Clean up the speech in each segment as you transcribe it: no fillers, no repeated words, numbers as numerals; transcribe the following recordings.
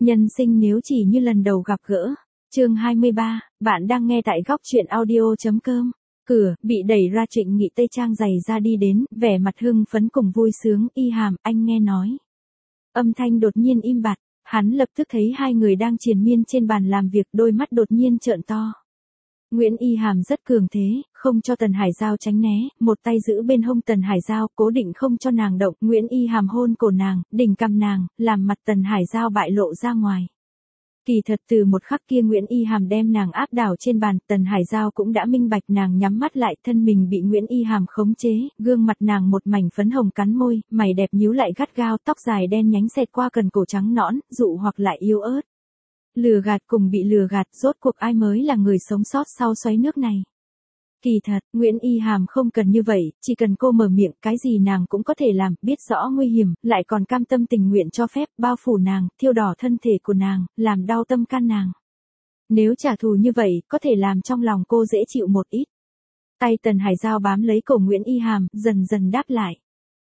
Nhân sinh nếu chỉ như lần đầu gặp gỡ. Chương 23, bạn đang nghe tại góc truyện audio.com. Cửa, bị đẩy ra Trịnh Nghị tây trang giày ra đi đến, vẻ mặt hưng phấn cùng vui sướng, Y Hàm, anh nghe nói. Âm thanh đột nhiên im bặt, hắn lập tức thấy hai người đang triền miên trên bàn làm việc, đôi mắt đột nhiên trợn to. Nguyễn Y Hàm rất cường thế, không cho Tần Hải Giao tránh né, một tay giữ bên hông Tần Hải Giao, cố định không cho nàng động. Nguyễn Y Hàm hôn cổ nàng, đỉnh cằm nàng, làm mặt Tần Hải Giao bại lộ ra ngoài. Kỳ thật từ một khắc kia Nguyễn Y Hàm đem nàng áp đảo trên bàn, Tần Hải Giao cũng đã minh bạch, nàng nhắm mắt lại, thân mình bị Nguyễn Y Hàm khống chế, gương mặt nàng một mảnh phấn hồng cắn môi, mày đẹp nhíu lại gắt gao, tóc dài đen nhánh xẹt qua cần cổ trắng nõn, dụ hoặc lại yếu ớt. Lừa gạt cùng bị lừa gạt, rốt cuộc ai mới là người sống sót sau xoáy nước này. Kỳ thật, Nguyễn Y Hàm không cần như vậy, chỉ cần cô mở miệng, cái gì nàng cũng có thể làm, biết rõ nguy hiểm, lại còn cam tâm tình nguyện cho phép, bao phủ nàng, thiêu đỏ thân thể của nàng, làm đau tâm can nàng. Nếu trả thù như vậy, có thể làm trong lòng cô dễ chịu một ít. Tay Tần Hải Giao bám lấy cổ Nguyễn Y Hàm, dần dần đáp lại.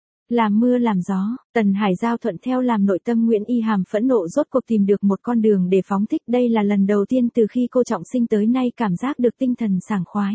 Làm mưa làm gió, Tần Hải Giao thuận theo làm nội tâm Nguyễn Y Hàm phẫn nộ, rốt cuộc tìm được một con đường để phóng thích. Đây là lần đầu tiên từ khi cô trọng sinh tới nay cảm giác được tinh thần sảng khoái.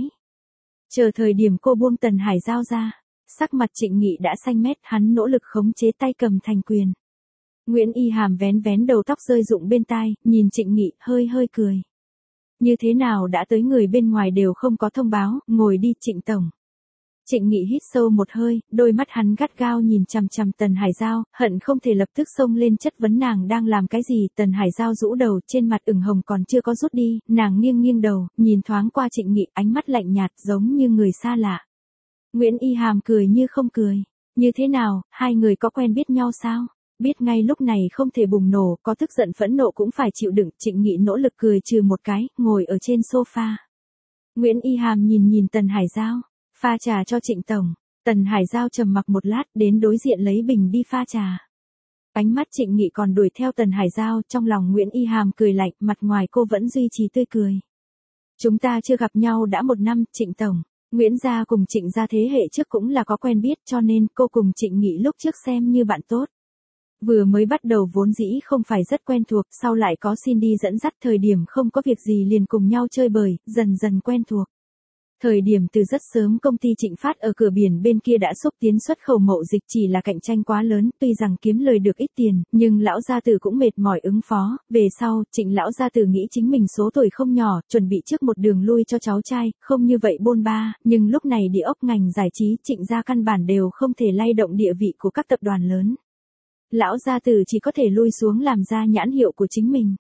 Chờ thời điểm cô buông Tần Hải Giao ra, sắc mặt Trịnh Nghị đã xanh mét, hắn nỗ lực khống chế tay cầm thành quyền. Nguyễn Y Hàm vén vén đầu tóc rơi rụng bên tai, nhìn Trịnh Nghị, hơi hơi cười. Như thế nào đã tới, người bên ngoài đều không có thông báo, ngồi đi Trịnh tổng. Trịnh Nghị hít sâu một hơi, đôi mắt hắn gắt gao nhìn chằm chằm Tần Hải Giao, hận không thể lập tức xông lên chất vấn nàng đang làm cái gì. Tần Hải Giao rũ đầu, trên mặt ửng hồng còn chưa có rút đi, nàng nghiêng nghiêng đầu, nhìn thoáng qua Trịnh Nghị, ánh mắt lạnh nhạt giống như người xa lạ. Nguyễn Y Hàm cười như không cười. Như thế nào, hai người có quen biết nhau sao? Biết ngay lúc này không thể bùng nổ, có tức giận phẫn nộ cũng phải chịu đựng. Trịnh Nghị nỗ lực cười trừ một cái, ngồi ở trên sofa. Nguyễn Y Hàm nhìn Tần Hải Giao. Pha trà cho Trịnh tổng. Tần Hải Giao trầm mặc một lát, đến đối diện lấy bình đi pha trà. Ánh mắt Trịnh Nghị còn đuổi theo Tần Hải Giao, trong lòng Nguyễn Y Hàm cười lạnh, mặt ngoài cô vẫn duy trì tươi cười. Chúng ta chưa gặp nhau đã 1 năm, Trịnh tổng. Nguyễn gia cùng Trịnh gia thế hệ trước cũng là có quen biết, cho nên cô cùng Trịnh Nghị lúc trước xem như bạn tốt. Vừa mới bắt đầu vốn dĩ không phải rất quen thuộc, sau lại có xin đi dẫn dắt, thời điểm không có việc gì liền cùng nhau chơi bời, dần dần quen thuộc. Thời điểm từ rất sớm công ty Trịnh Phát ở cửa biển bên kia đã xúc tiến xuất khẩu mậu dịch, chỉ là cạnh tranh quá lớn, tuy rằng kiếm lời được ít tiền, nhưng lão gia tử cũng mệt mỏi ứng phó. Về sau, Trịnh lão gia tử nghĩ chính mình số tuổi không nhỏ, chuẩn bị trước một đường lui cho cháu trai, không như vậy bôn ba, nhưng lúc này địa ốc ngành giải trí Trịnh gia căn bản đều không thể lay động địa vị của các tập đoàn lớn. Lão gia tử chỉ có thể lui xuống làm ra nhãn hiệu của chính mình.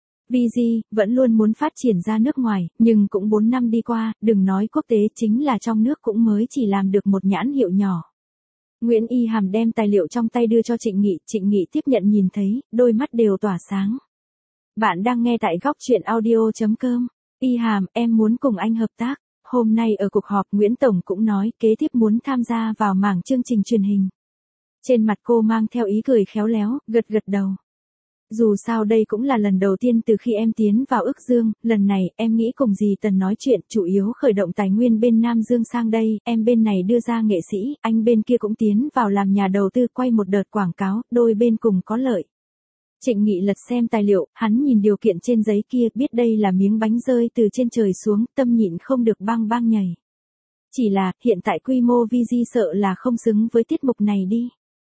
VG vẫn luôn muốn phát triển ra nước ngoài, nhưng cũng 4 năm đi qua, đừng nói quốc tế, chính là trong nước cũng mới chỉ làm được một nhãn hiệu nhỏ. Nguyễn Y Hàm đem tài liệu trong tay đưa cho Trịnh Nghị tiếp nhận nhìn thấy, đôi mắt đều tỏa sáng. Bạn đang nghe tại góc truyện audio.com. Y Hàm, em muốn cùng anh hợp tác. Hôm nay ở cuộc họp Nguyễn Tổng cũng nói kế tiếp muốn tham gia vào mảng chương trình truyền hình. Trên mặt cô mang theo ý cười khéo léo, gật gật đầu. Dù sao đây cũng là lần đầu tiên từ khi em tiến vào Ức Dương, lần này em nghĩ cùng dì Tần nói chuyện, chủ yếu khởi động tài nguyên bên Nam Dương sang đây, em bên này đưa ra nghệ sĩ, anh bên kia cũng tiến vào làm nhà đầu tư, quay một đợt quảng cáo, đôi bên cùng có lợi. Trịnh Nghị lật xem tài liệu, hắn nhìn điều kiện trên giấy kia, biết đây là miếng bánh rơi từ trên trời xuống, tâm nhịn không được bang bang nhảy. Chỉ là, hiện tại quy mô VG sợ là không xứng với tiết mục này đi.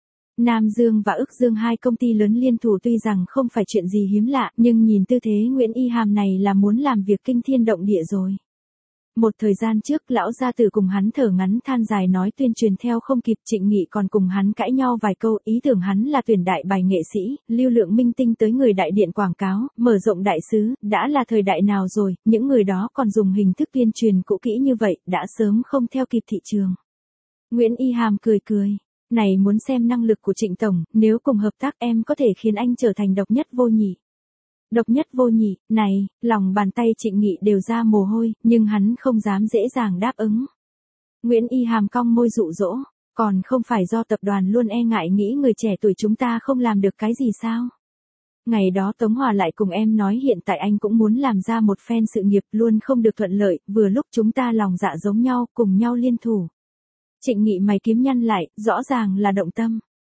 Nam Dương và Ức Dương hai công ty lớn liên thủ tuy rằng không phải chuyện gì hiếm lạ, nhưng nhìn tư thế Nguyễn Y Hàm này là muốn làm việc kinh thiên động địa rồi. Một thời gian trước lão gia tử cùng hắn thở ngắn than dài nói tuyên truyền theo không kịp, Trịnh Nghị còn cùng hắn cãi nhau vài câu, ý tưởng hắn là tuyển đại bài nghệ sĩ, lưu lượng minh tinh tới người đại điện quảng cáo, mở rộng đại sứ, đã là thời đại nào rồi, những người đó còn dùng hình thức tuyên truyền cũ kỹ như vậy, đã sớm không theo kịp thị trường. Nguyễn Y Hàm cười cười. Này muốn xem năng lực của Trịnh tổng, nếu cùng hợp tác em có thể khiến anh trở thành độc nhất vô nhị. Độc nhất vô nhị, này, lòng bàn tay Trịnh Nghị đều ra mồ hôi, nhưng hắn không dám dễ dàng đáp ứng. Nguyễn Y Hàm cong môi dụ dỗ, còn không phải do tập đoàn luôn e ngại nghĩ người trẻ tuổi chúng ta không làm được cái gì sao? Ngày đó Tống Hòa lại cùng em nói hiện tại anh cũng muốn làm ra một phen sự nghiệp, luôn không được thuận lợi, vừa lúc chúng ta lòng dạ giống nhau, cùng nhau liên thủ. Trịnh Nghị mày kiếm nhăn lại, rõ ràng là động tâm.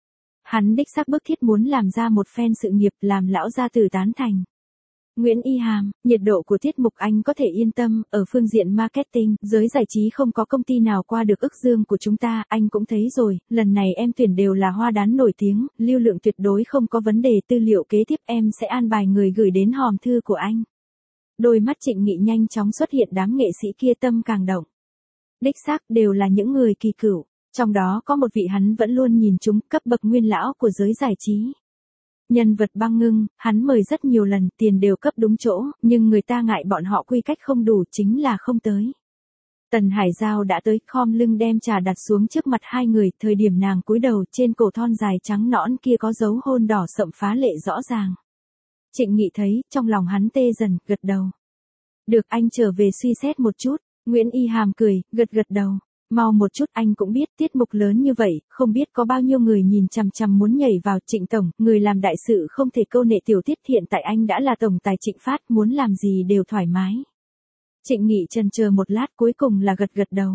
Hắn đích xác bức thiết muốn làm ra một phen sự nghiệp làm lão gia tử tán thành. Nguyễn Y Hàm, nhiệt độ của tiết mục anh có thể yên tâm, ở phương diện marketing, giới giải trí không có công ty nào qua được ức dương của chúng ta, anh cũng thấy rồi, lần này em tuyển đều là hoa đán nổi tiếng, lưu lượng tuyệt đối không có vấn đề, tư liệu kế tiếp em sẽ an bài người gửi đến hòm thư của anh. Đôi mắt Trịnh Nghị nhanh chóng xuất hiện, đám nghệ sĩ kia tâm càng động. Đích xác đều là những người kỳ cựu, trong đó có một vị hắn vẫn luôn nhìn chúng, cấp bậc nguyên lão của giới giải trí. Nhân vật Băng Ngưng, hắn mời rất nhiều lần, tiền đều cấp đúng chỗ, nhưng người ta ngại bọn họ quy cách không đủ, chính là không tới. Tần Hải Giao đã tới, khom lưng đem trà đặt xuống trước mặt hai người, thời điểm nàng cúi đầu, trên cổ thon dài trắng nõn kia có dấu hôn đỏ sậm phá lệ rõ ràng. Trịnh Nghị thấy, trong lòng hắn tê dần, gật đầu. Được, anh trở về suy xét một chút. Nguyễn Y Hàm cười, gật đầu. Mau một chút, anh cũng biết tiết mục lớn như vậy, không biết có bao nhiêu người nhìn chằm chằm muốn nhảy vào. Trịnh tổng, người làm đại sự không thể câu nệ tiểu tiết, hiện tại anh đã là tổng tài Trịnh Phát, muốn làm gì đều thoải mái. Trịnh Nghị chần chờ một lát, cuối cùng là gật đầu.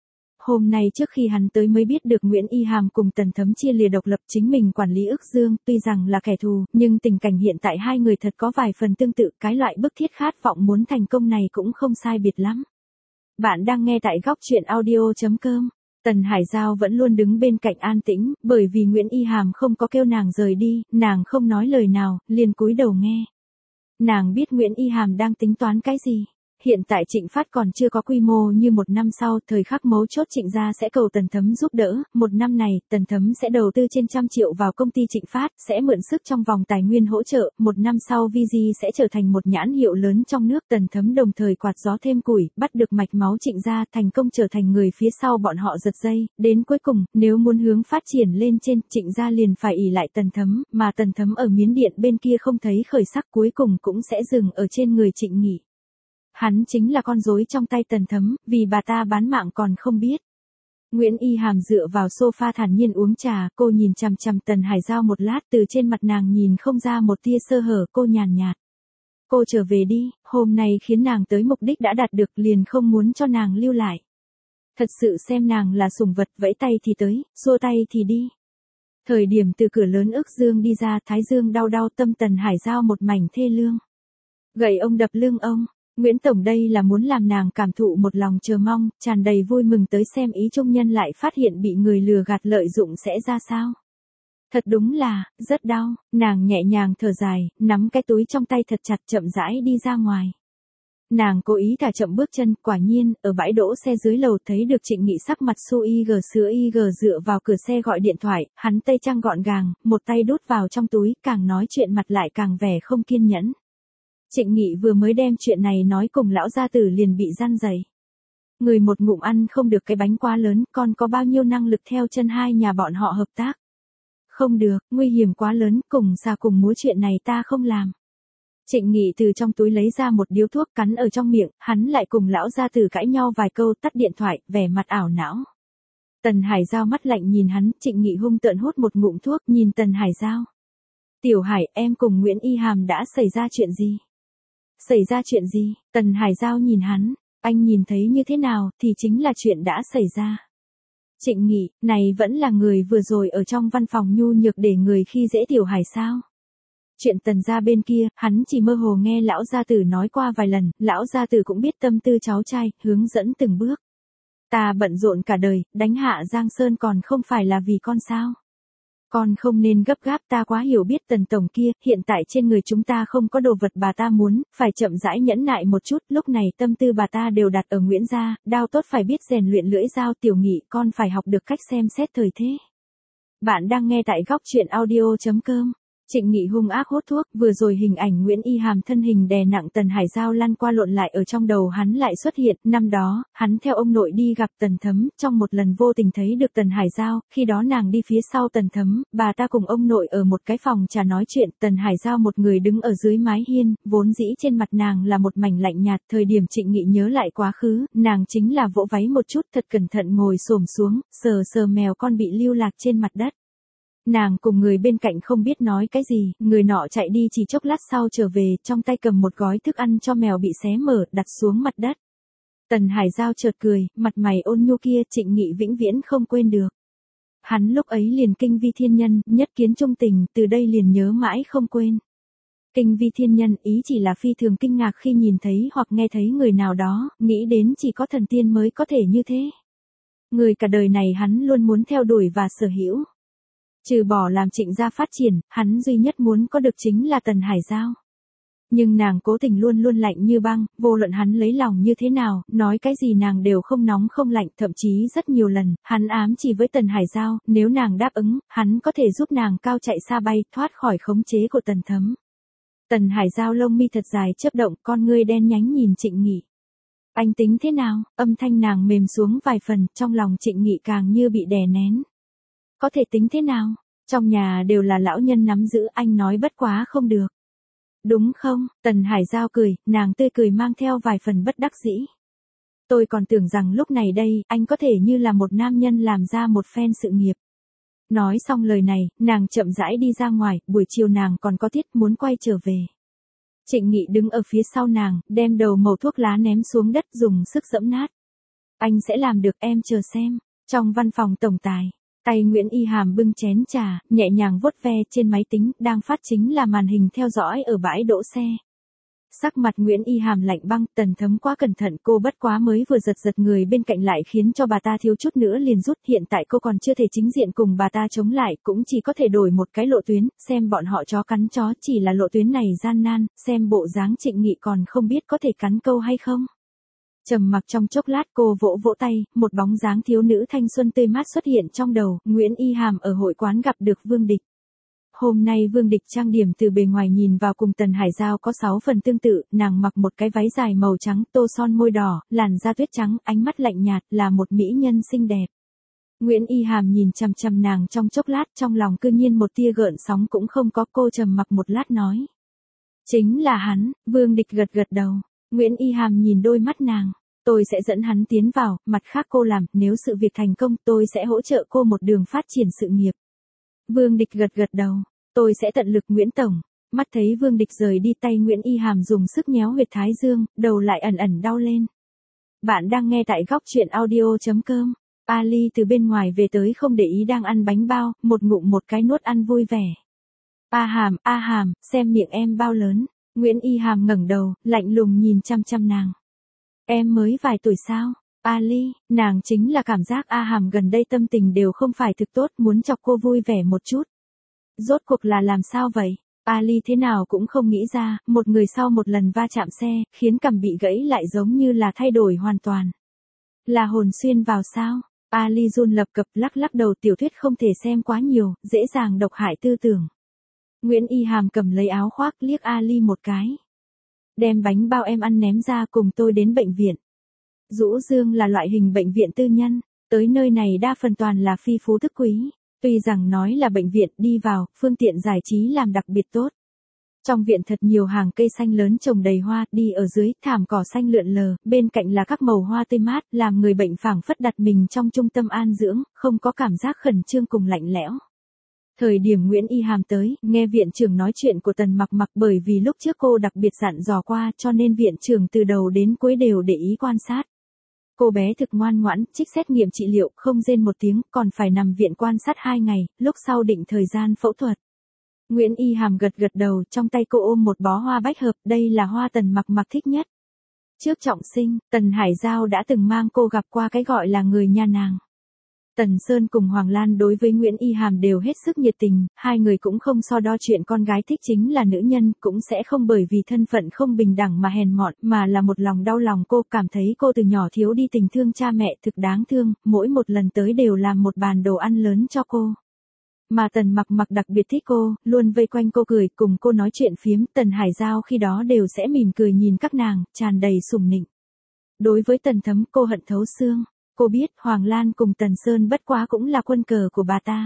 Hôm nay trước khi hắn tới mới biết được Nguyễn Y Hàm cùng Tần Thấm chia lìa độc lập, chính mình quản lý ức dương, tuy rằng là kẻ thù, nhưng tình cảnh hiện tại hai người thật có vài phần tương tự, cái loại bức thiết khát vọng muốn thành công này cũng không sai biệt lắm. Bạn đang nghe tại góc chuyện audio.com. Tần Hải Giao vẫn luôn đứng bên cạnh an tĩnh, bởi vì Nguyễn Y Hàm không có kêu nàng rời đi, nàng không nói lời nào, liền cúi đầu nghe. Nàng biết Nguyễn Y Hàm đang tính toán cái gì. Hiện tại Trịnh Phát còn chưa có quy mô, như một năm sau, thời khắc mấu chốt Trịnh gia sẽ cầu Tần Thấm giúp đỡ, một năm này, Tần Thấm sẽ đầu tư trên 100 triệu vào công ty Trịnh Phát, sẽ mượn sức trong vòng tài nguyên hỗ trợ, một năm sau VG sẽ trở thành một nhãn hiệu lớn trong nước, Tần Thấm đồng thời quạt gió thêm củi, bắt được mạch máu Trịnh gia, thành công trở thành người phía sau bọn họ giật dây, đến cuối cùng, nếu muốn hướng phát triển lên trên, Trịnh gia liền phải ỷ lại Tần Thấm, mà Tần Thấm ở Miến Điện bên kia không thấy khởi sắc, cuối cùng cũng sẽ dừng ở trên người Trịnh Nghị. Hắn chính là con rối trong tay Tần Thấm, vì bà ta bán mạng còn không biết. Nguyễn Y Hàm dựa vào sofa thản nhiên uống trà, cô nhìn chằm chằm Tần Hải Giao một lát, từ trên mặt nàng nhìn không ra một tia sơ hở, cô nhàn nhạt. Cô trở về đi, hôm nay khiến nàng tới mục đích đã đạt được, liền không muốn cho nàng lưu lại. Thật sự xem nàng là sủng vật, vẫy tay thì tới, xua tay thì đi. Thời điểm từ cửa lớn ức dương đi ra, thái dương đau đau, tâm Tần Hải Giao một mảnh thê lương. Gậy ông đập lưng ông. Nguyễn Tổng đây là muốn làm nàng cảm thụ một lòng chờ mong, tràn đầy vui mừng tới xem ý trung nhân lại phát hiện bị người lừa gạt lợi dụng sẽ ra sao. Thật đúng là, rất đau, nàng nhẹ nhàng thở dài, nắm cái túi trong tay thật chặt, chậm rãi đi ra ngoài. Nàng cố ý thả chậm bước chân, quả nhiên, ở bãi đỗ xe dưới lầu thấy được Trịnh Nghị sắc mặt su IG sữa IG dựa vào cửa xe gọi điện thoại, hắn tây trang gọn gàng, một tay đút vào trong túi, càng nói chuyện mặt lại càng vẻ không kiên nhẫn. Trịnh Nghị vừa mới đem chuyện này nói cùng lão gia tử liền bị răn dày. Người một ngụm ăn không được cái bánh quá lớn, còn có bao nhiêu năng lực theo chân hai nhà bọn họ hợp tác. Không được, nguy hiểm quá lớn, cùng xà cùng múa, chuyện này ta không làm. Trịnh Nghị từ trong túi lấy ra một điếu thuốc cắn ở trong miệng, hắn lại cùng lão gia tử cãi nhau vài câu, tắt điện thoại, vẻ mặt ảo não. Tần Hải Giao mắt lạnh nhìn hắn, Trịnh Nghị hung tợn hút một ngụm thuốc, nhìn Tần Hải Giao. Tiểu Hải, em cùng Nguyễn Y Hàm đã xảy ra chuyện gì? Xảy ra chuyện gì? Tần Hải Giao nhìn hắn, anh nhìn thấy như thế nào thì chính là chuyện đã xảy ra. Trịnh Nghị, này vẫn là người vừa rồi ở trong văn phòng nhu nhược để người khi dễ Tiểu Hải sao? Chuyện Tần gia bên kia, hắn chỉ mơ hồ nghe lão gia tử nói qua vài lần, lão gia tử cũng biết tâm tư cháu trai, hướng dẫn từng bước. Ta bận rộn cả đời, đánh hạ Giang Sơn còn không phải là vì con sao? Con không nên gấp gáp, ta quá hiểu biết Tần tổng kia, hiện tại trên người chúng ta không có đồ vật bà ta muốn, phải chậm rãi nhẫn nại một chút, lúc này tâm tư bà ta đều đặt ở Nguyễn gia, đao tốt phải biết rèn luyện lưỡi dao, Tiểu Nghị, con phải học được cách xem xét thời thế. Bạn đang nghe tại góc chuyện audio.com. Trịnh Nghị hung ác hút thuốc, vừa rồi hình ảnh Nguyễn Y Hàm thân hình đè nặng Tần Hải Giao lăn qua lộn lại ở trong đầu hắn lại xuất hiện, năm đó, hắn theo ông nội đi gặp Tần Thấm, trong một lần vô tình thấy được Tần Hải Giao, khi đó nàng đi phía sau Tần Thấm, bà ta cùng ông nội ở một cái phòng trà nói chuyện, Tần Hải Giao một người đứng ở dưới mái hiên, vốn dĩ trên mặt nàng là một mảnh lạnh nhạt, thời điểm Trịnh Nghị nhớ lại quá khứ, nàng chính là vỗ váy một chút thật cẩn thận ngồi xổm xuống, sờ sờ mèo con bị lưu lạc trên mặt đất. Nàng cùng người bên cạnh không biết nói cái gì, người nọ chạy đi chỉ chốc lát sau trở về, trong tay cầm một gói thức ăn cho mèo bị xé mở, đặt xuống mặt đất. Tần Hải Giao chợt cười, mặt mày ôn nhu kia Trịnh Nghị vĩnh viễn không quên được. Hắn lúc ấy liền kinh vi thiên nhân, nhất kiến trung tình, từ đây liền nhớ mãi không quên. Kinh vi thiên nhân ý chỉ là phi thường kinh ngạc khi nhìn thấy hoặc nghe thấy người nào đó, nghĩ đến chỉ có thần tiên mới có thể như thế. Người cả đời này hắn luôn muốn theo đuổi và sở hữu. Trừ bỏ làm Trịnh gia phát triển, hắn duy nhất muốn có được chính là Tần Hải Giao. Nhưng nàng cố tình luôn luôn lạnh như băng, vô luận hắn lấy lòng như thế nào, nói cái gì nàng đều không nóng không lạnh, thậm chí rất nhiều lần, hắn ám chỉ với Tần Hải Giao, nếu nàng đáp ứng, hắn có thể giúp nàng cao chạy xa bay, thoát khỏi khống chế của Tần Thấm. Tần Hải Giao lông mi thật dài chớp động, con ngươi đen nhánh nhìn Trịnh Nghị. Anh tính thế nào? Âm thanh nàng mềm xuống vài phần, trong lòng Trịnh Nghị càng như bị đè nén. Có thể tính thế nào? Trong nhà đều là lão nhân nắm giữ, anh nói bất quá không được. Đúng không? Tần Hải Giao cười, nàng tươi cười mang theo vài phần bất đắc dĩ. Tôi còn tưởng rằng lúc này đây, anh có thể như là một nam nhân làm ra một phen sự nghiệp. Nói xong lời này, nàng chậm rãi đi ra ngoài, buổi chiều nàng còn có tiết muốn quay trở về. Trịnh Nghị đứng ở phía sau nàng, đem đầu mẩu thuốc lá ném xuống đất dùng sức giẫm nát. Anh sẽ làm được, em chờ xem. Trong văn phòng tổng tài, tay Nguyễn Y Hàm bưng chén trà, nhẹ nhàng vuốt ve trên máy tính, đang phát chính là màn hình theo dõi ở bãi đỗ xe. Sắc mặt Nguyễn Y Hàm lạnh băng, Tần Thấm quá cẩn thận, cô bất quá mới vừa giật người bên cạnh lại khiến cho bà ta thiếu chút nữa liền rút, hiện tại cô còn chưa thể chính diện cùng bà ta chống lại, cũng chỉ có thể đổi một cái lộ tuyến, xem bọn họ chó cắn chó, chỉ là lộ tuyến này gian nan, xem bộ dáng Trịnh Nghị còn không biết có thể cắn câu hay không. Trầm mặc trong chốc lát cô vỗ vỗ tay, một bóng dáng thiếu nữ thanh xuân tươi mát xuất hiện trong đầu, Nguyễn Y Hàm ở hội quán gặp được Vương Địch. Hôm nay Vương Địch trang điểm từ bề ngoài nhìn vào cùng Tần Hải Giao có 6 phần tương tự, nàng mặc một cái váy dài màu trắng, tô son môi đỏ, làn da tuyết trắng, ánh mắt lạnh nhạt, là một mỹ nhân xinh đẹp. Nguyễn Y Hàm nhìn chằm chằm nàng trong chốc lát, trong lòng cư nhiên một tia gợn sóng cũng không có, cô trầm mặc một lát nói. Chính là hắn. Vương Địch gật gật đầu. Nguyễn Y Hàm nhìn đôi mắt nàng. Tôi sẽ dẫn hắn tiến vào, mặt khác cô làm, nếu sự việc thành công tôi sẽ hỗ trợ cô một đường phát triển sự nghiệp. Vương Địch gật gật đầu. Tôi sẽ tận lực Nguyễn Tổng. Mắt thấy Vương Địch rời đi, tay Nguyễn Y Hàm dùng sức nhéo huyệt thái dương, đầu lại ẩn ẩn đau lên. Bạn đang nghe tại góc truyện audio.com. Ali từ bên ngoài về tới không để ý đang ăn bánh bao, một ngụm một cái nuốt ăn vui vẻ. A Hàm, xem miệng em bao lớn. Nguyễn Y Hàm ngẩng đầu, lạnh lùng nhìn chăm chăm nàng. Em mới vài tuổi sao? Ali, nàng chính là cảm giác A Hàm gần đây tâm tình đều không phải thực tốt, muốn chọc cô vui vẻ một chút. Rốt cuộc là làm sao vậy? Ali thế nào cũng không nghĩ ra, một người sau một lần va chạm xe, khiến cằm bị gãy lại giống như là thay đổi hoàn toàn. Là hồn xuyên vào sao? Ali run lập cập lắc lắc đầu, tiểu thuyết không thể xem quá nhiều, dễ dàng độc hại tư tưởng. Nguyễn Y Hàm cầm lấy áo khoác liếc Ali một cái. Đem bánh bao em ăn ném ra, cùng tôi đến bệnh viện. Dũ Dương là loại hình bệnh viện tư nhân, tới nơi này đa phần toàn là phi phú thức quý. Tuy rằng nói là bệnh viện, đi vào, phương tiện giải trí làm đặc biệt tốt. Trong viện thật nhiều hàng cây xanh lớn trồng đầy hoa, đi ở dưới, thảm cỏ xanh lượn lờ, bên cạnh là các màu hoa tươi mát, làm người bệnh phảng phất đặt mình trong trung tâm an dưỡng, không có cảm giác khẩn trương cùng lạnh lẽo. Thời điểm Nguyễn Y Hàm tới, nghe viện trưởng nói chuyện của Tần Mặc Mặc, bởi vì lúc trước cô đặc biệt dặn dò qua, cho nên viện trưởng từ đầu đến cuối đều để ý quan sát. Cô bé thực ngoan ngoãn, trích xét nghiệm trị liệu, không rên một tiếng, còn phải nằm viện quan sát 2 ngày, lúc sau định thời gian phẫu thuật. Nguyễn Y Hàm gật gật đầu, trong tay cô ôm một bó hoa bách hợp, đây là hoa Tần Mặc Mặc thích nhất. Trước trọng sinh, Tần Hải Giao đã từng mang cô gặp qua cái gọi là người nhà nàng. Tần Sơn cùng Hoàng Lan đối với Nguyễn Y Hàm đều hết sức nhiệt tình, hai người cũng không so đo chuyện con gái thích chính là nữ nhân, cũng sẽ không bởi vì thân phận không bình đẳng mà hèn mọn, mà là một lòng đau lòng cô, cảm thấy cô từ nhỏ thiếu đi tình thương cha mẹ, thực đáng thương, mỗi một lần tới đều làm một bàn đồ ăn lớn cho cô. Mà Tần Mặc Mặc đặc biệt thích cô, luôn vây quanh cô cười, cùng cô nói chuyện phiếm, Tần Hải Giao khi đó đều sẽ mỉm cười nhìn các nàng, tràn đầy sủng nịnh. Đối với Tần Thấm cô hận thấu xương. Cô biết Hoàng Lan cùng Tần Sơn bất quá cũng là quân cờ của bà ta.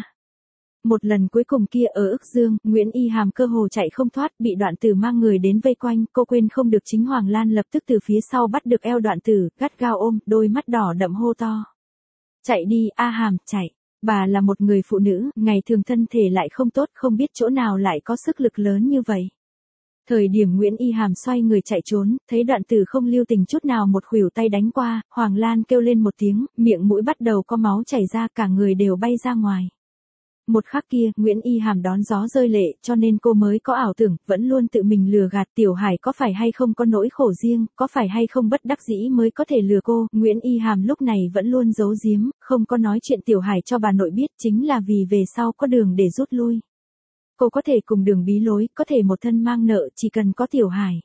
Một lần cuối cùng kia ở Ức Dương, Nguyễn Y Hàm cơ hồ chạy không thoát, bị Đoạn Tử mang người đến vây quanh, cô quên không được chính Hoàng Lan lập tức từ phía sau bắt được eo Đoạn Tử, gắt gao ôm, đôi mắt đỏ đậm hô to. Chạy đi, A Hàm, chạy. Bà là một người phụ nữ, ngày thường thân thể lại không tốt, không biết chỗ nào lại có sức lực lớn như vậy. Thời điểm Nguyễn Y Hàm xoay người chạy trốn, thấy Đoạn Tử không lưu tình chút nào một khuỷu tay đánh qua, Hoàng Lan kêu lên một tiếng, miệng mũi bắt đầu có máu chảy ra, cả người đều bay ra ngoài. Một khắc kia, Nguyễn Y Hàm đón gió rơi lệ, cho nên cô mới có ảo tưởng, vẫn luôn tự mình lừa gạt Tiểu Hải có phải hay không có nỗi khổ riêng, có phải hay không bất đắc dĩ mới có thể lừa cô. Nguyễn Y Hàm lúc này vẫn luôn giấu giếm, không có nói chuyện Tiểu Hải cho bà nội biết, chính là vì về sau có đường để rút lui. Cô có thể cùng đường bí lối, có thể một thân mang nợ, chỉ cần có Tiểu Hải.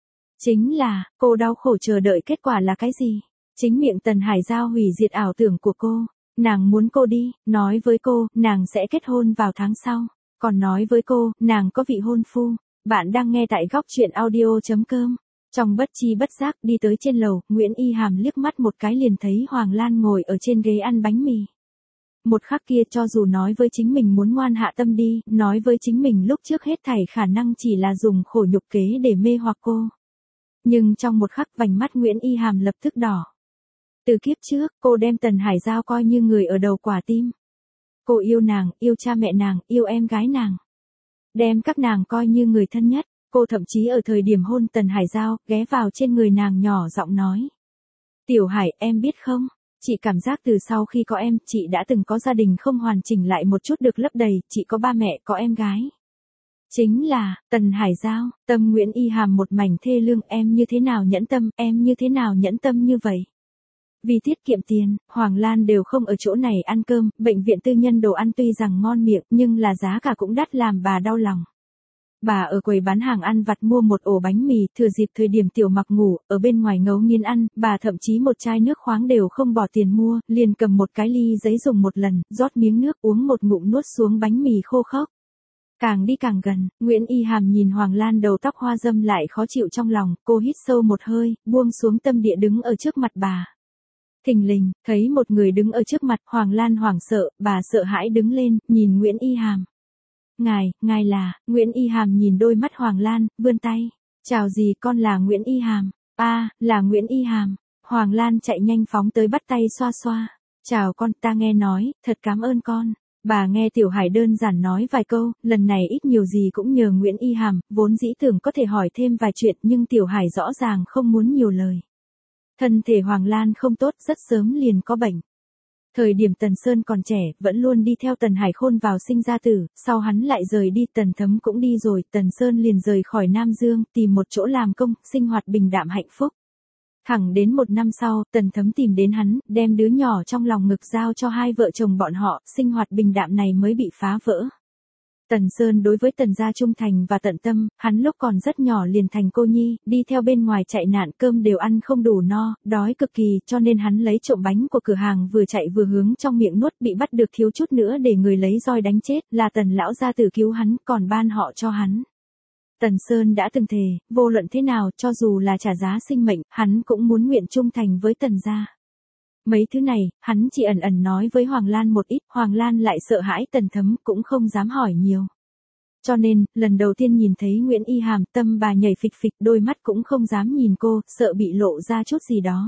Chính là, cô đau khổ chờ đợi kết quả là cái gì? Chính miệng Tần Hải Giao hủy diệt ảo tưởng của cô. Nàng muốn cô đi, nói với cô, nàng sẽ kết hôn vào tháng sau. Còn nói với cô, nàng có vị hôn phu. Bạn đang nghe tại góc chuyện audio.com. Trong bất chi bất giác đi tới trên lầu, Nguyễn Y Hàm liếc mắt một cái liền thấy Hoàng Lan ngồi ở trên ghế ăn bánh mì. Một khắc kia cho dù nói với chính mình muốn ngoan hạ tâm đi, nói với chính mình lúc trước hết thảy khả năng chỉ là dùng khổ nhục kế để mê hoặc cô. Nhưng trong một khắc vành mắt Nguyễn Y Hàm lập tức đỏ. Từ kiếp trước, cô đem Tần Hải Giao coi như người ở đầu quả tim. Cô yêu nàng, yêu cha mẹ nàng, yêu em gái nàng. Đem các nàng coi như người thân nhất. Cô thậm chí ở thời điểm hôn Tần Hải Giao, ghé vào trên người nàng nhỏ giọng nói. Tiểu Hải, em biết không? Chị cảm giác từ sau khi có em, chị đã từng có gia đình không hoàn chỉnh lại một chút được lấp đầy, chị có ba mẹ, có em gái. Chính là, Tần Hải Giao, tâm Nguyễn Y Hàm một mảnh thê lương, em như thế nào nhẫn tâm, em như thế nào nhẫn tâm như vậy. Vì tiết kiệm tiền, Hoàng Lan đều không ở chỗ này ăn cơm, bệnh viện tư nhân đồ ăn tuy rằng ngon miệng nhưng là giá cả cũng đắt làm bà đau lòng. Bà ở quầy bán hàng ăn vặt mua một ổ bánh mì, thừa dịp thời điểm Tiểu Mặc ngủ, ở bên ngoài ngấu nghiến ăn, bà thậm chí một chai nước khoáng đều không bỏ tiền mua, liền cầm một cái ly giấy dùng một lần, rót miếng nước uống một ngụm nuốt xuống bánh mì khô khốc. Càng đi càng gần, Nguyễn Y Hàm nhìn Hoàng Lan đầu tóc hoa dâm lại khó chịu trong lòng, cô hít sâu một hơi, buông xuống tâm địa đứng ở trước mặt bà. Thình lình, thấy một người đứng ở trước mặt, Hoàng Lan hoảng sợ, bà sợ hãi đứng lên, nhìn Nguyễn Y Hàm. Ngài là, Nguyễn Y Hàm nhìn đôi mắt Hoàng Lan, vươn tay. Chào gì, con là Nguyễn Y Hàm. Là Nguyễn Y Hàm. Hoàng Lan chạy nhanh phóng tới bắt tay xoa xoa. Chào con, ta nghe nói, thật cảm ơn con. Bà nghe Tiểu Hải đơn giản nói vài câu, lần này ít nhiều gì cũng nhờ Nguyễn Y Hàm, vốn dĩ tưởng có thể hỏi thêm vài chuyện nhưng Tiểu Hải rõ ràng không muốn nhiều lời. Thân thể Hoàng Lan không tốt, rất sớm liền có bệnh. Thời điểm Tần Sơn còn trẻ, vẫn luôn đi theo Tần Hải Khôn vào sinh ra tử, sau hắn lại rời đi, Tần Thấm cũng đi rồi, Tần Sơn liền rời khỏi Nam Dương, tìm một chỗ làm công, sinh hoạt bình đạm hạnh phúc. Thẳng đến một năm sau, Tần Thấm tìm đến hắn, đem đứa nhỏ trong lòng ngực giao cho hai vợ chồng bọn họ, sinh hoạt bình đạm này mới bị phá vỡ. Tần Sơn đối với Tần gia trung thành và tận tâm, hắn lúc còn rất nhỏ liền thành cô nhi, đi theo bên ngoài chạy nạn, cơm đều ăn không đủ no, đói cực kỳ, cho nên hắn lấy trộm bánh của cửa hàng vừa chạy vừa hướng trong miệng nuốt, bị bắt được thiếu chút nữa để người lấy roi đánh chết, là Tần lão gia tử cứu hắn, còn ban họ cho hắn. Tần Sơn đã từng thề, vô luận thế nào, cho dù là trả giá sinh mệnh, hắn cũng muốn nguyện trung thành với Tần gia. Mấy thứ này, hắn chỉ ẩn ẩn nói với Hoàng Lan một ít, Hoàng Lan lại sợ hãi Tần Thấm, cũng không dám hỏi nhiều. Cho nên, lần đầu tiên nhìn thấy Nguyễn Y Hàm, tâm bà nhảy phịch phịch, đôi mắt cũng không dám nhìn cô, sợ bị lộ ra chút gì đó.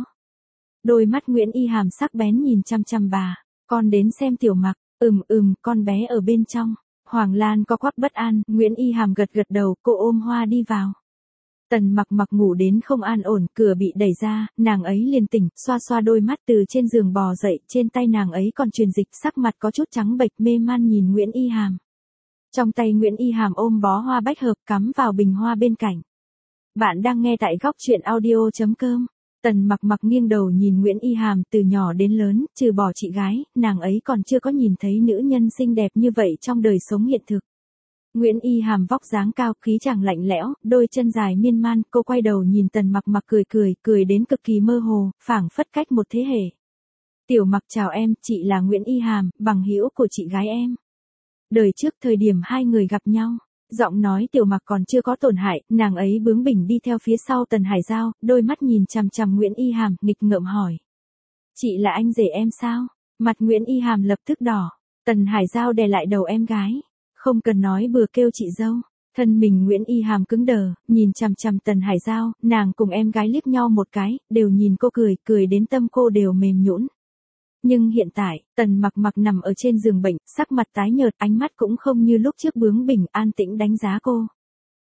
Đôi mắt Nguyễn Y Hàm sắc bén nhìn chăm chăm bà, con đến xem Tiểu Mặc, con bé ở bên trong. Hoàng Lan co quắp bất an, Nguyễn Y Hàm gật gật đầu, cô ôm Hoa đi vào. Tần Mặc ngủ đến không an ổn, cửa bị đẩy ra, nàng ấy liền tỉnh, xoa xoa đôi mắt từ trên giường bò dậy, trên tay nàng ấy còn truyền dịch, sắc mặt có chút trắng bệch, mê man nhìn Nguyễn Y Hàm. Trong tay Nguyễn Y Hàm ôm bó hoa bách hợp cắm vào bình hoa bên cạnh. Bạn đang nghe tại góc chuyện audio.com. Tần Mặc nghiêng đầu nhìn Nguyễn Y Hàm, từ nhỏ đến lớn, trừ bỏ chị gái, nàng ấy còn chưa có nhìn thấy nữ nhân xinh đẹp như vậy trong đời sống hiện thực. Nguyễn Y Hàm vóc dáng cao, khí chàng lạnh lẽo, đôi chân dài miên man, cô quay đầu nhìn Tần Mặc cười đến cực kỳ mơ hồ, phảng phất cách một thế hệ. Tiểu Mặc chào em, chị là Nguyễn Y Hàm, bằng hữu của chị gái em. Đời trước thời điểm hai người gặp nhau, giọng nói Tiểu Mặc còn chưa có tổn hại, nàng ấy bướng bỉnh đi theo phía sau Tần Hải Giao, đôi mắt nhìn chằm chằm Nguyễn Y Hàm, nghịch ngợm hỏi. Chị là anh rể em sao? Mặt Nguyễn Y Hàm lập tức đỏ, Tần Hải Giao đè lại đầu em gái. Không cần nói bừa kêu chị dâu. Thân mình Nguyễn Y Hàm cứng đờ, nhìn chằm chằm Tần Hải Giao, nàng cùng em gái liếc nhau một cái, đều nhìn cô cười đến tâm cô đều mềm nhũn. Nhưng hiện tại, Tần Mặc nằm ở trên giường bệnh, sắc mặt tái nhợt, ánh mắt cũng không như lúc trước bướng bỉnh, an tĩnh đánh giá cô.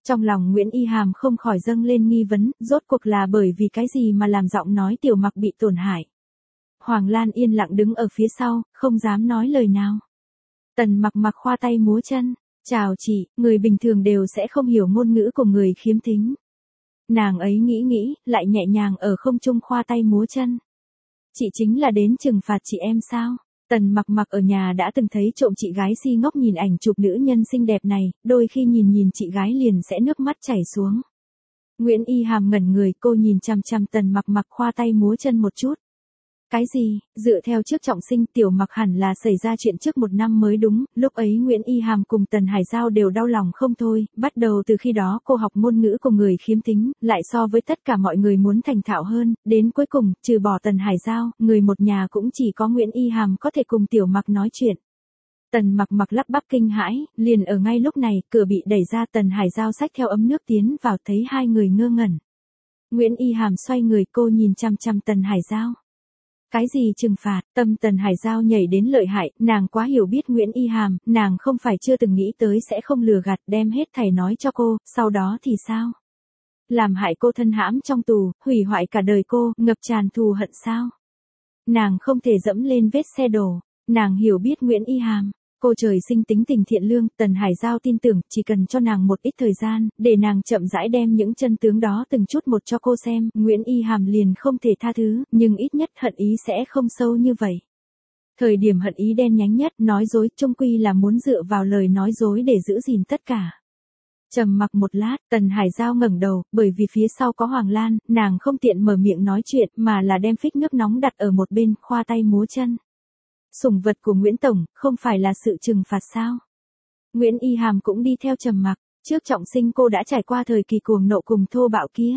Trong lòng Nguyễn Y Hàm không khỏi dâng lên nghi vấn, rốt cuộc là bởi vì cái gì mà làm giọng nói Tiểu Mặc bị tổn hại. Hoàng Lan yên lặng đứng ở phía sau, không dám nói lời nào. Tần Mặc Mặc khoa tay múa chân, chào chị, người bình thường đều sẽ không hiểu ngôn ngữ của người khiếm thính. Nàng ấy nghĩ, lại nhẹ nhàng ở không trung khoa tay múa chân. Chị chính là đến trừng phạt chị em sao? Tần Mặc Mặc ở nhà đã từng thấy trộm chị gái si ngốc nhìn ảnh chụp nữ nhân xinh đẹp này, đôi khi nhìn chị gái liền sẽ nước mắt chảy xuống. Nguyễn Y Hàm ngẩn người, cô nhìn chằm chằm Tần Mặc Mặc khoa tay múa chân một chút. Cái gì, dựa theo trước trọng sinh Tiểu Mặc hẳn là xảy ra chuyện trước một năm mới đúng, lúc ấy Nguyễn Y Hàm cùng Tần Hải Giao đều đau lòng không thôi, bắt đầu từ khi đó cô học ngôn ngữ của người khiếm thính, lại so với tất cả mọi người muốn thành thạo hơn, đến cuối cùng, trừ bỏ Tần Hải Giao, người một nhà cũng chỉ có Nguyễn Y Hàm có thể cùng Tiểu Mặc nói chuyện. Tần Mặc Mặc lắp bắp kinh hãi, liền ở ngay lúc này, cửa bị đẩy ra, Tần Hải Giao xách theo ấm nước tiến vào, thấy hai người ngơ ngẩn. Nguyễn Y Hàm xoay người, cô nhìn chằm chằm Tần Hải Giao. Cái gì trừng phạt, tâm Tần Hải Giao nhảy đến lợi hại, nàng quá hiểu biết Nguyễn Y Hàm, nàng không phải chưa từng nghĩ tới sẽ không lừa gạt, đem hết thảy nói cho cô, sau đó thì sao? Làm hại cô thân hãm trong tù, hủy hoại cả đời cô, ngập tràn thù hận sao? Nàng không thể dẫm lên vết xe đổ, nàng hiểu biết Nguyễn Y Hàm. Cô trời sinh tính tình thiện lương, Tần Hải Giao tin tưởng, chỉ cần cho nàng một ít thời gian, để nàng chậm rãi đem những chân tướng đó từng chút một cho cô xem, Nguyễn Y Hàm liền không thể tha thứ, nhưng ít nhất hận ý sẽ không sâu như vậy. Thời điểm hận ý đen nhánh nhất, nói dối, chung quy là muốn dựa vào lời nói dối để giữ gìn tất cả. Trầm mặc một lát, Tần Hải Giao ngẩng đầu, bởi vì phía sau có Hoàng Lan, nàng không tiện mở miệng nói chuyện, mà là đem phích nước nóng đặt ở một bên, khoa tay múa chân. Sủng vật của Nguyễn Tổng, không phải là sự trừng phạt sao? Nguyễn Y Hàm cũng đi theo trầm mặc, trước trọng sinh cô đã trải qua thời kỳ cuồng nộ cùng thô bạo kia.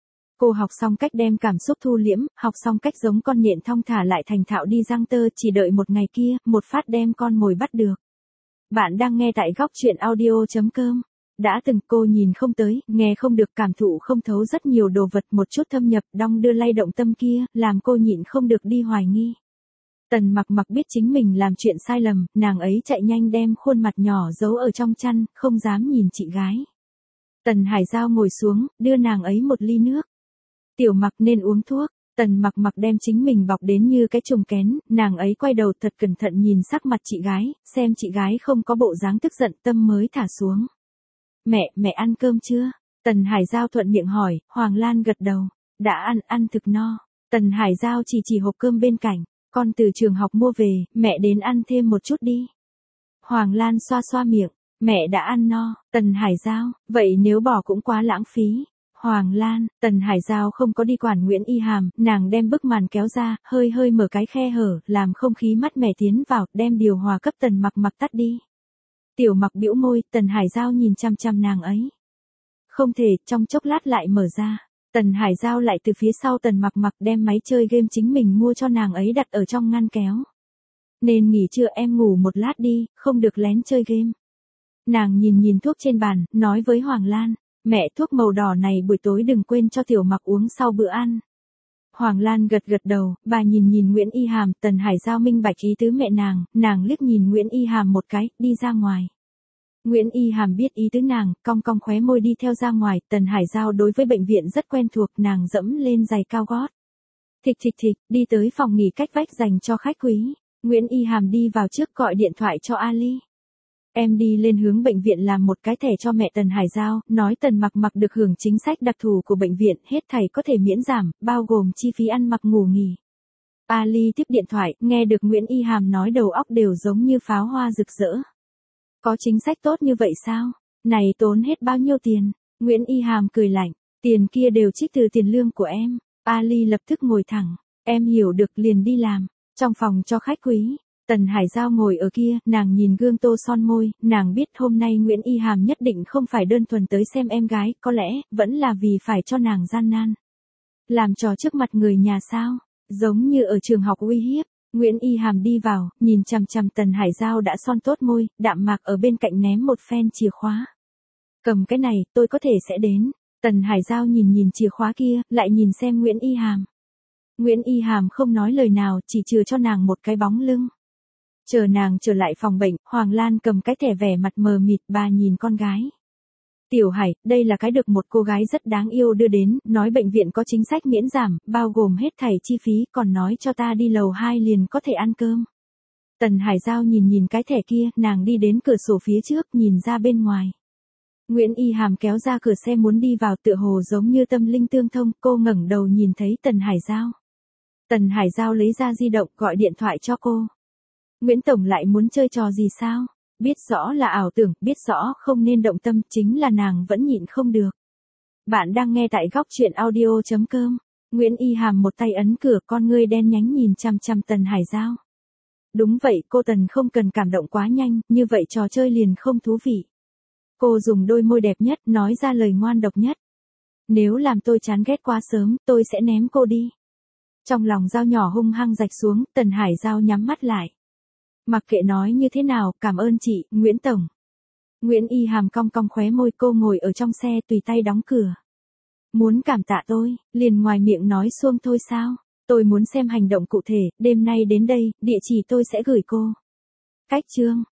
Cô học xong cách đem cảm xúc thu liễm, học xong cách giống con nhện thong thả lại thành thạo đi giăng tơ, chỉ đợi một ngày kia, một phát đem con mồi bắt được. Bạn đang nghe tại góc truyện audio.com. Đã từng cô nhìn không tới, nghe không được, cảm thụ không thấu rất nhiều đồ vật, một chút thâm nhập, đong đưa lay động tâm kia, làm cô nhịn không được đi hoài nghi. Tần Mặc Mặc biết chính mình làm chuyện sai lầm, nàng ấy chạy nhanh đem khuôn mặt nhỏ giấu ở trong chăn, không dám nhìn chị gái. Tần Hải Giao ngồi xuống, đưa nàng ấy một ly nước. Tiểu Mặc nên uống thuốc. Tần Mặc Mặc đem chính mình bọc đến như cái chùm kén, nàng ấy quay đầu thật cẩn thận nhìn sắc mặt chị gái, xem chị gái không có bộ dáng tức giận, tâm mới thả xuống. Mẹ ăn cơm chưa? Tần Hải Giao thuận miệng hỏi, Hoàng Lan gật đầu. Đã ăn thực no. Tần Hải Giao chỉ hộp cơm bên cạnh. Con từ trường học mua về, mẹ đến ăn thêm một chút đi. Hoàng Lan xoa xoa miệng, mẹ đã ăn no. Tần Hải Giao, vậy nếu bỏ cũng quá lãng phí. Hoàng Lan, Tần Hải Giao không có đi quản Nguyễn Y Hàm, nàng đem bức màn kéo ra, hơi mở cái khe hở, làm không khí mát mẻ tiến vào, đem điều hòa cấp Tần Mặc Mặc tắt đi. Tiểu Mặc bĩu môi, Tần Hải Giao nhìn chăm chăm nàng ấy. Không thể, trong chốc lát lại mở ra. Tần Hải Giao lại từ phía sau Tần Mặc Mặc đem máy chơi game chính mình mua cho nàng ấy đặt ở trong ngăn kéo. Nên nghỉ trưa em ngủ một lát đi, không được lén chơi game. Nàng nhìn thuốc trên bàn, nói với Hoàng Lan, mẹ thuốc màu đỏ này buổi tối đừng quên cho Tiểu Mặc uống sau bữa ăn. Hoàng Lan gật đầu, bà nhìn Nguyễn Y Hàm, Tần Hải Giao minh bạch ý tứ mẹ nàng liếc nhìn Nguyễn Y Hàm một cái, đi ra ngoài. Nguyễn Y Hàm biết ý tứ nàng, cong khóe môi đi theo ra ngoài, Tần Hải Giao đối với bệnh viện rất quen thuộc, nàng dẫm lên giày cao gót. Thịch, đi tới phòng nghỉ cách vách dành cho khách quý. Nguyễn Y Hàm đi vào trước gọi điện thoại cho Ali. Em đi lên hướng bệnh viện làm một cái thẻ cho mẹ Tần Hải Giao, nói Tần Mặc Mặc được hưởng chính sách đặc thù của bệnh viện, hết thảy có thể miễn giảm, bao gồm chi phí ăn mặc ngủ nghỉ. Ali tiếp điện thoại, nghe được Nguyễn Y Hàm nói đầu óc đều giống như pháo hoa rực rỡ. Có chính sách tốt như vậy sao? Này tốn hết bao nhiêu tiền? Nguyễn Y Hàm cười lạnh, tiền kia đều trích từ tiền lương của em. Ali lập tức ngồi thẳng, em hiểu được liền đi làm. Trong phòng cho khách quý, Tần Hải Giao ngồi ở kia, nàng nhìn gương tô son môi, nàng biết hôm nay Nguyễn Y Hàm nhất định không phải đơn thuần tới xem em gái, có lẽ, vẫn là vì phải cho nàng gian nan. Làm trò trước mặt người nhà sao? Giống như ở trường học uy hiếp. Nguyễn Y Hàm đi vào, nhìn chằm chằm Tần Hải Giao đã son tốt môi, đạm mạc ở bên cạnh ném một phen chìa khóa. Cầm cái này, tôi có thể sẽ đến. Tần Hải Giao nhìn chìa khóa kia, lại nhìn xem Nguyễn Y Hàm. Nguyễn Y Hàm không nói lời nào, chỉ chừa cho nàng một cái bóng lưng. Chờ nàng trở lại phòng bệnh, Hoàng Lan cầm cái thẻ vẻ mặt mờ mịt, bà nhìn con gái. Tiểu Hải, đây là cái được một cô gái rất đáng yêu đưa đến, nói bệnh viện có chính sách miễn giảm, bao gồm hết thảy chi phí, còn nói cho ta đi lầu 2 liền có thể ăn cơm. Tần Hải Giao nhìn cái thẻ kia, nàng đi đến cửa sổ phía trước, nhìn ra bên ngoài. Nguyễn Y Hàm kéo ra cửa xe muốn đi vào, tựa hồ giống như tâm linh tương thông, cô ngẩng đầu nhìn thấy Tần Hải Giao. Tần Hải Giao lấy ra di động, gọi điện thoại cho cô. Nguyễn Tổng lại muốn chơi trò gì sao? Biết rõ là ảo tưởng, biết rõ không nên động tâm, chính là nàng vẫn nhịn không được. Bạn đang nghe tại góc chuyện audio.com. Nguyễn Y Hàm một tay ấn cửa, con ngươi đen nhánh nhìn chằm chằm Tần Hải Giao. Đúng vậy, cô Tần không cần cảm động quá nhanh, như vậy trò chơi liền không thú vị. Cô dùng đôi môi đẹp nhất, nói ra lời ngoan độc nhất. Nếu làm tôi chán ghét quá sớm, tôi sẽ ném cô đi. Trong lòng Giao nhỏ hung hăng rạch xuống, Tần Hải Giao nhắm mắt lại. Mặc kệ nói như thế nào, cảm ơn chị, Nguyễn Tổng. Nguyễn Y Hàm cong cong khóe môi, cô ngồi ở trong xe tùy tay đóng cửa. Muốn cảm tạ tôi, liền ngoài miệng nói xuông thôi sao? Tôi muốn xem hành động cụ thể, đêm nay đến đây, địa chỉ tôi sẽ gửi cô. Cách chương.